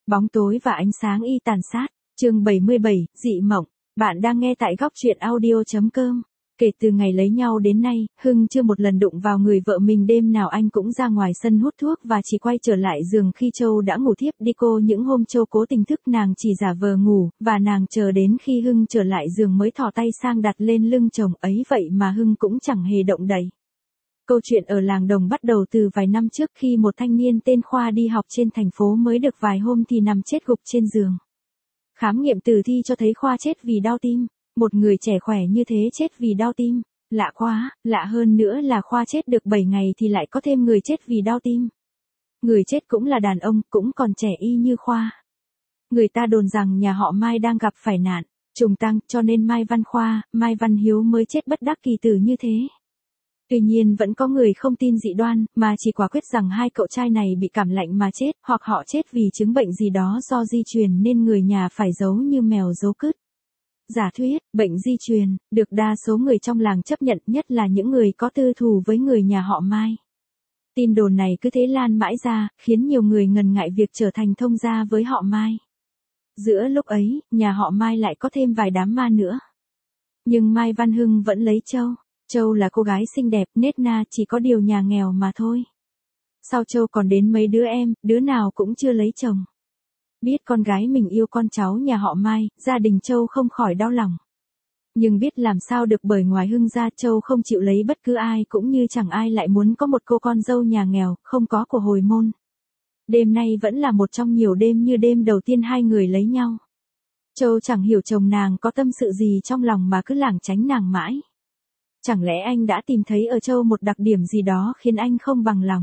Bóng tối và ánh sáng y tàn sát. Chương 77, dị mộng. Bạn đang nghe tại góc truyện audio.com. Kể từ ngày lấy nhau đến nay, Hưng chưa một lần đụng vào người vợ mình, đêm nào anh cũng ra ngoài sân hút thuốc và chỉ quay trở lại giường khi Châu đã ngủ thiếp đi. Những hôm Châu cố tình thức nàng chỉ giả vờ ngủ, và nàng chờ đến khi Hưng trở lại giường mới thò tay sang đặt lên lưng chồng ấy, vậy mà Hưng cũng chẳng hề động đậy. Câu chuyện ở làng Đồng bắt đầu từ vài năm trước khi một thanh niên tên Khoa đi học trên thành phố mới được vài hôm thì nằm chết gục trên giường. Khám nghiệm tử thi cho thấy Khoa chết vì đau tim. Một người trẻ khỏe như thế chết vì đau tim. Lạ quá, lạ hơn nữa là Khoa chết được 7 ngày thì lại có thêm người chết vì đau tim. Người chết cũng là đàn ông, cũng còn trẻ y như Khoa. Người ta đồn rằng nhà họ Mai đang gặp phải nạn trùng tăng, cho nên Mai Văn Khoa, Mai Văn Hiếu mới chết bất đắc kỳ tử như thế. Tuy nhiên vẫn có người không tin dị đoan, mà chỉ quả quyết rằng hai cậu trai này bị cảm lạnh mà chết, hoặc họ chết vì chứng bệnh gì đó do di truyền nên người nhà phải giấu như mèo giấu cứt. Giả thuyết, bệnh di truyền, được đa số người trong làng chấp nhận, nhất là những người có tư thù với người nhà họ Mai. Tin đồn này cứ thế lan mãi ra, khiến nhiều người ngần ngại việc trở thành thông gia với họ Mai. Giữa lúc ấy, nhà họ Mai lại có thêm vài đám ma nữa. Nhưng Mai Văn Hưng vẫn lấy Châu. Châu là cô gái xinh đẹp, nết na, chỉ có điều nhà nghèo mà thôi. Sau Châu còn đến mấy đứa em, đứa nào cũng chưa lấy chồng. Biết con gái mình yêu con cháu nhà họ Mai, gia đình Châu không khỏi đau lòng. Nhưng biết làm sao được, bởi ngoài Hưng ra Châu không chịu lấy bất cứ ai, cũng như chẳng ai lại muốn có một cô con dâu nhà nghèo, không có của hồi môn. Đêm nay vẫn là một trong nhiều đêm như đêm đầu tiên hai người lấy nhau. Châu chẳng hiểu chồng nàng có tâm sự gì trong lòng mà cứ lảng tránh nàng mãi. Chẳng lẽ anh đã tìm thấy ở Châu một đặc điểm gì đó khiến anh không bằng lòng?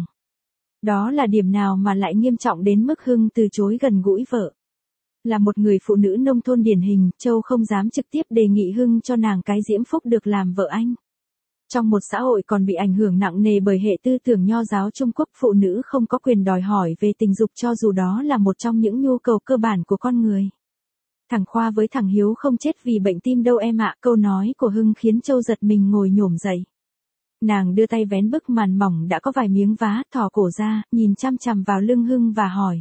Đó là điểm nào mà lại nghiêm trọng đến mức Hưng từ chối gần gũi vợ? Là một người phụ nữ nông thôn điển hình, Châu không dám trực tiếp đề nghị Hưng cho nàng cái diễm phúc được làm vợ anh. Trong một xã hội còn bị ảnh hưởng nặng nề bởi hệ tư tưởng nho giáo Trung Quốc, phụ nữ không có quyền đòi hỏi về tình dục cho dù đó là một trong những nhu cầu cơ bản của con người. Thằng Khoa với thằng Hiếu không chết vì bệnh tim đâu em ạ. Câu nói của Hưng khiến Châu giật mình ngồi nhổm dậy. Nàng đưa tay vén bức màn mỏng đã có vài miếng vá, thò cổ ra, nhìn chăm chằm vào lưng Hưng và hỏi.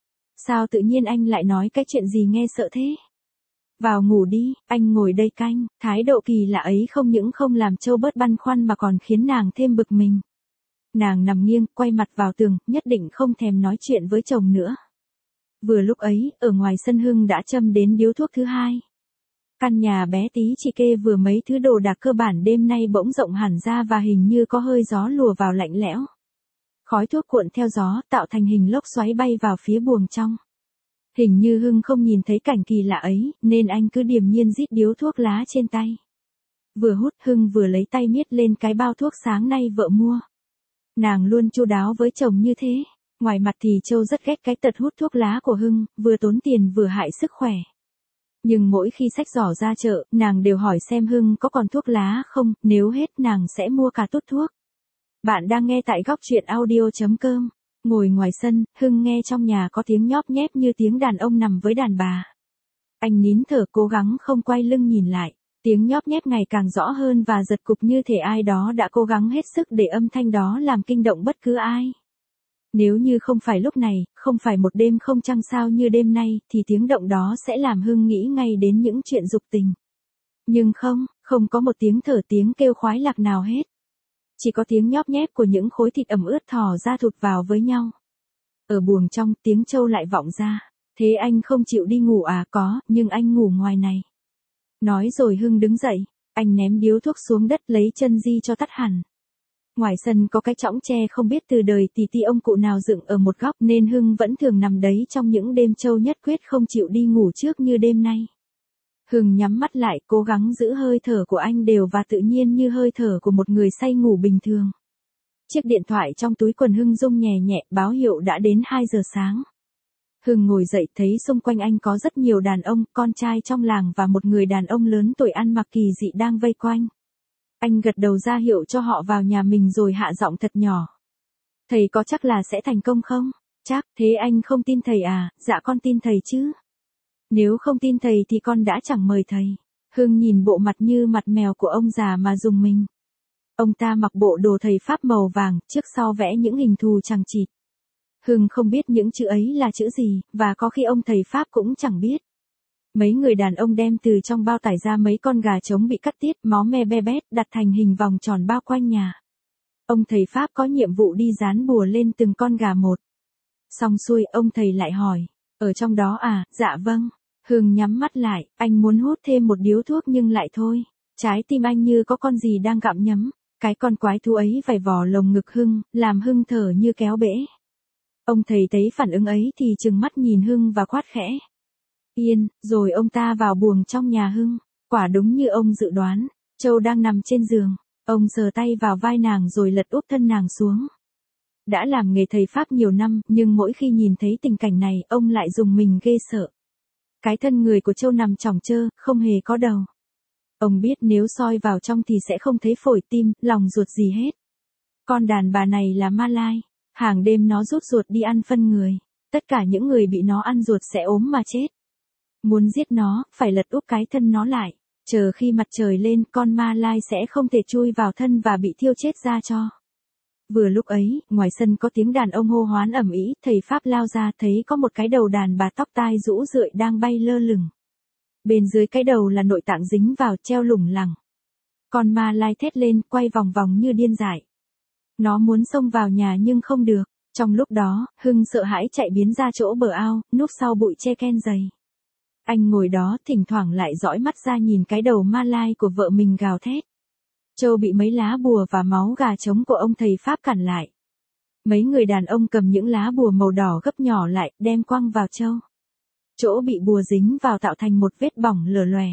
Sao tự nhiên anh lại nói cái chuyện gì nghe sợ thế? Vào ngủ đi, anh ngồi đây canh. Thái độ kỳ lạ ấy không những không làm Châu bớt băn khoăn mà còn khiến nàng thêm bực mình. Nàng nằm nghiêng, quay mặt vào tường, nhất định không thèm nói chuyện với chồng nữa. Vừa lúc ấy, ở ngoài sân Hưng đã châm đến điếu thuốc thứ hai. Căn nhà bé tí chỉ kê vừa mấy thứ đồ đạc cơ bản đêm nay bỗng rộng hẳn ra và hình như có hơi gió lùa vào lạnh lẽo. Khói thuốc cuộn theo gió tạo thành hình lốc xoáy bay vào phía buồng trong. Hình như Hưng không nhìn thấy cảnh kỳ lạ ấy, nên anh cứ điềm nhiên rít điếu thuốc lá trên tay. Vừa hút Hưng vừa lấy tay miết lên cái bao thuốc sáng nay vợ mua. Nàng luôn chu đáo với chồng như thế. Ngoài mặt thì Châu rất ghét cái tật hút thuốc lá của Hưng, vừa tốn tiền vừa hại sức khỏe. Nhưng mỗi khi xách giỏ ra chợ, nàng đều hỏi xem Hưng có còn thuốc lá không, nếu hết nàng sẽ mua cả tút thuốc. Bạn đang nghe tại góc truyện audio.com. Ngồi ngoài sân, Hưng nghe trong nhà có tiếng nhóp nhép như tiếng đàn ông nằm với đàn bà. Anh nín thở cố gắng không quay lưng nhìn lại. Tiếng nhóp nhép ngày càng rõ hơn và giật cục như thể ai đó đã cố gắng hết sức để âm thanh đó làm kinh động bất cứ ai. Nếu như không phải lúc này, không phải một đêm không trăng sao như đêm nay, thì tiếng động đó sẽ làm Hưng nghĩ ngay đến những chuyện dục tình. Nhưng không có một tiếng thở, tiếng kêu khoái lạc nào hết. Chỉ có tiếng nhóp nhép của những khối thịt ẩm ướt thò ra thụt vào với nhau. Ở buồng trong, tiếng Châu lại vọng ra. Thế anh không chịu đi ngủ à? Có, nhưng anh ngủ ngoài này. Nói rồi Hưng đứng dậy, anh ném điếu thuốc xuống đất lấy chân di cho tắt hẳn. Ngoài sân có cái chõng tre không biết từ đời tì ông cụ nào dựng ở một góc nên Hưng vẫn thường nằm đấy trong những đêm Châu nhất quyết không chịu đi ngủ trước như đêm nay. Hưng nhắm mắt lại cố gắng giữ hơi thở của anh đều và tự nhiên như hơi thở của một người say ngủ bình thường. Chiếc điện thoại trong túi quần Hưng rung nhẹ nhẹ, báo hiệu đã đến 2 giờ sáng. Hưng ngồi dậy thấy xung quanh anh có rất nhiều đàn ông, con trai trong làng và một người đàn ông lớn tuổi ăn mặc kỳ dị đang vây quanh. Anh gật đầu ra hiệu cho họ vào nhà mình rồi hạ giọng thật nhỏ. Thầy có chắc là sẽ thành công không? Chắc, thế anh không tin thầy à? Dạ con tin thầy chứ. Nếu không tin thầy thì con đã chẳng mời thầy. Hưng nhìn bộ mặt như mặt mèo của ông già mà rùng mình. Ông ta mặc bộ đồ thầy Pháp màu vàng, trước sau vẽ những hình thù chằng chịt. Hưng không biết những chữ ấy là chữ gì, và có khi ông thầy Pháp cũng chẳng biết. Mấy người đàn ông đem từ trong bao tải ra mấy con gà trống bị cắt tiết, máu me be bét, đặt thành hình vòng tròn bao quanh nhà. Ông thầy Pháp có nhiệm vụ đi dán bùa lên từng con gà một. Xong xuôi, ông thầy lại hỏi, ở trong đó à, dạ vâng. Hưng nhắm mắt lại, anh muốn hút thêm một điếu thuốc nhưng lại thôi. Trái tim anh như có con gì đang gặm nhấm. Cái con quái thú ấy vảy vò lồng ngực Hưng, làm Hưng thở như kéo bể. Ông thầy thấy phản ứng ấy thì trừng mắt nhìn Hưng và quát khẽ. Yên, rồi ông ta vào buồng trong nhà Hưng. Quả đúng như ông dự đoán, Châu đang nằm trên giường. Ông sờ tay vào vai nàng rồi lật úp thân nàng xuống. Đã làm nghề thầy Pháp nhiều năm, nhưng mỗi khi nhìn thấy tình cảnh này, ông lại rùng mình ghê sợ. Cái thân người của Châu nằm chỏng trơ, không hề có đầu. Ông biết nếu soi vào trong thì sẽ không thấy phổi tim, lòng ruột gì hết. Con đàn bà này là ma lai. Hàng đêm nó rút ruột đi ăn phân người. Tất cả những người bị nó ăn ruột sẽ ốm mà chết. Muốn giết nó, phải lật úp cái thân nó lại. Chờ khi mặt trời lên, con ma lai sẽ không thể chui vào thân và bị thiêu chết ra cho. Vừa lúc ấy, ngoài sân có tiếng đàn ông hô hoán ầm ĩ, thầy Pháp lao ra thấy có một cái đầu đàn bà tóc tai rũ rượi đang bay lơ lửng. Bên dưới cái đầu là nội tạng dính vào treo lủng lẳng. Con ma lai thét lên, quay vòng vòng như điên dại. Nó muốn xông vào nhà nhưng không được. Trong lúc đó, Hưng sợ hãi chạy biến ra chỗ bờ ao, núp sau bụi tre ken dày. Anh ngồi đó thỉnh thoảng lại dõi mắt ra nhìn cái đầu ma lai của vợ mình gào thét. Châu bị mấy lá bùa và máu gà trống của ông thầy Pháp cản lại. Mấy người đàn ông cầm những lá bùa màu đỏ gấp nhỏ lại, đem quăng vào Châu. Chỗ bị bùa dính vào tạo thành một vết bỏng lở lòe.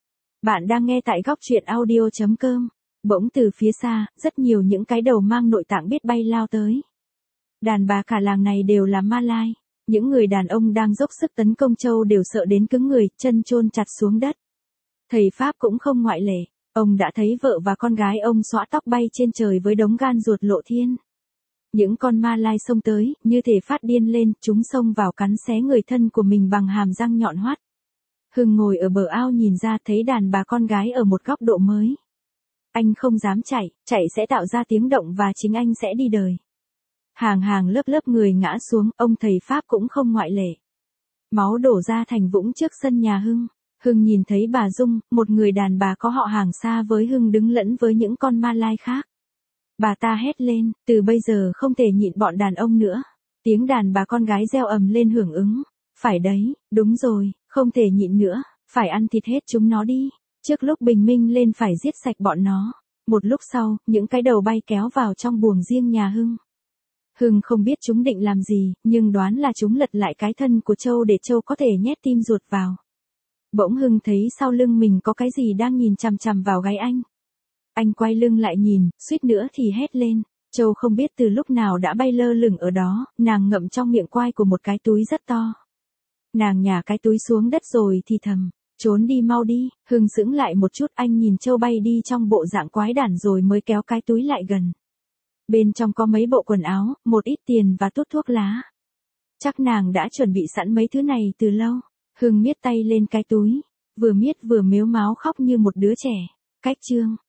Bạn đang nghe tại góc truyện audio.com. Bỗng từ phía xa, rất nhiều những cái đầu mang nội tạng biết bay lao tới. Đàn bà cả làng này đều là ma lai. Những người đàn ông đang dốc sức tấn công Châu đều sợ đến cứng người, chân chôn chặt xuống đất. Thầy Pháp cũng không ngoại lệ. Ông đã thấy vợ và con gái ông xõa tóc bay trên trời với đống gan ruột lộ thiên. Những con ma lai xông tới, như thể phát điên lên, chúng xông vào cắn xé người thân của mình bằng hàm răng nhọn hoắt. Hưng ngồi ở bờ ao nhìn ra thấy đàn bà con gái ở một góc độ mới. Anh không dám chạy sẽ tạo ra tiếng động và chính anh sẽ đi đời. Hàng hàng lớp lớp người ngã xuống, ông thầy Pháp cũng không ngoại lệ. Máu đổ ra thành vũng trước sân nhà Hưng. Hưng nhìn thấy bà Dung, một người đàn bà có họ hàng xa với Hưng đứng lẫn với những con ma lai khác. Bà ta hét lên, từ bây giờ không thể nhịn bọn đàn ông nữa. Tiếng đàn bà con gái reo ầm lên hưởng ứng. Phải đấy, đúng rồi, không thể nhịn nữa, phải ăn thịt hết chúng nó đi. Trước lúc bình minh lên phải giết sạch bọn nó. Một lúc sau, những cái đầu bay kéo vào trong buồng riêng nhà Hưng. Hưng không biết chúng định làm gì, nhưng đoán là chúng lật lại cái thân của Châu để Châu có thể nhét tim ruột vào. Bỗng Hưng thấy sau lưng mình có cái gì đang nhìn chằm chằm vào gáy anh. Anh quay lưng lại nhìn, suýt nữa thì hét lên. Châu không biết từ lúc nào đã bay lơ lửng ở đó, nàng ngậm trong miệng quai của một cái túi rất to. Nàng nhả cái túi xuống đất rồi thì thầm, trốn đi mau đi. Hưng sững lại một chút, anh nhìn Châu bay đi trong bộ dạng quái đản rồi mới kéo cái túi lại gần. Bên trong có mấy bộ quần áo, một ít tiền và tút thuốc lá. Chắc nàng đã chuẩn bị sẵn mấy thứ này từ lâu. Hưng miết tay lên cái túi, vừa miết vừa mếu máo khóc như một đứa trẻ. Cách chương